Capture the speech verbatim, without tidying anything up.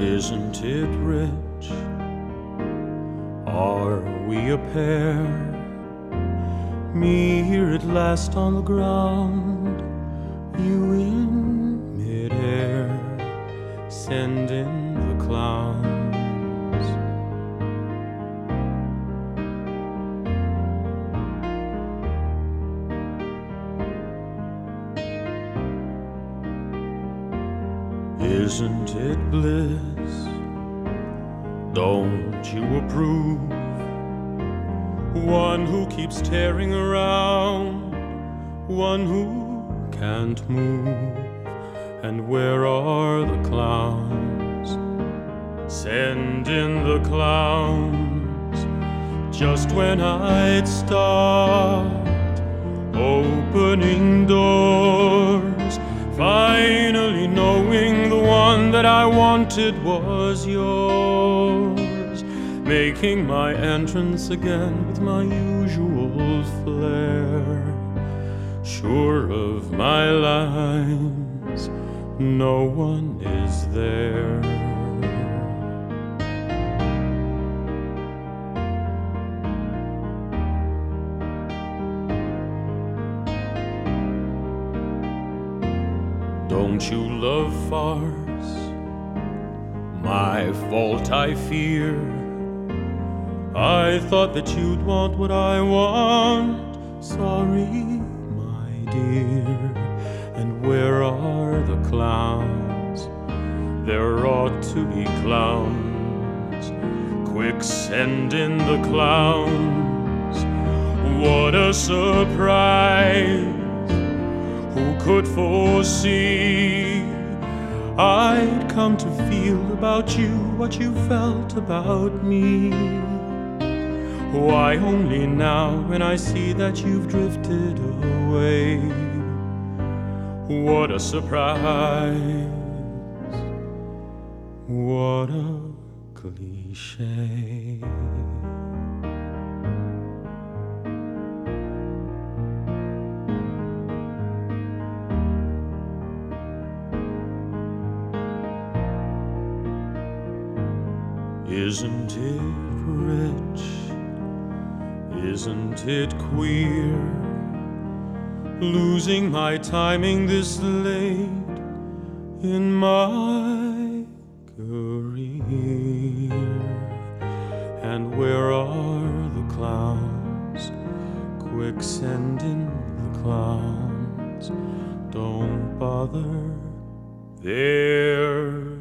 Isn't it rich? Are we a pair? Me here at last on the ground, you in midair, send in the clowns. Isn't it bliss? Don't you approve? One who keeps tearing around, one who can't move. And where are the clowns? Send in the clowns. Just when I'd start opening doors, finally knowing the one that I wanted was yours, making my entrance again with my usual flair, sure of my lines, no one is there. Don't you love farce? My fault, I fear. I thought that you'd want what I want. Sorry, my dear. And where are the clowns? There ought to be clowns. Quick, send in the clowns. What a surprise! Who could foresee I'd come to feel about you what you felt about me? Why, only now when I see that you've drifted away. What a surprise, what a cliché. Isn't it rich? Isn't it queer? Losing my timing this late in my career. And where are the clowns? Quick, send in the clowns. Don't bother, they're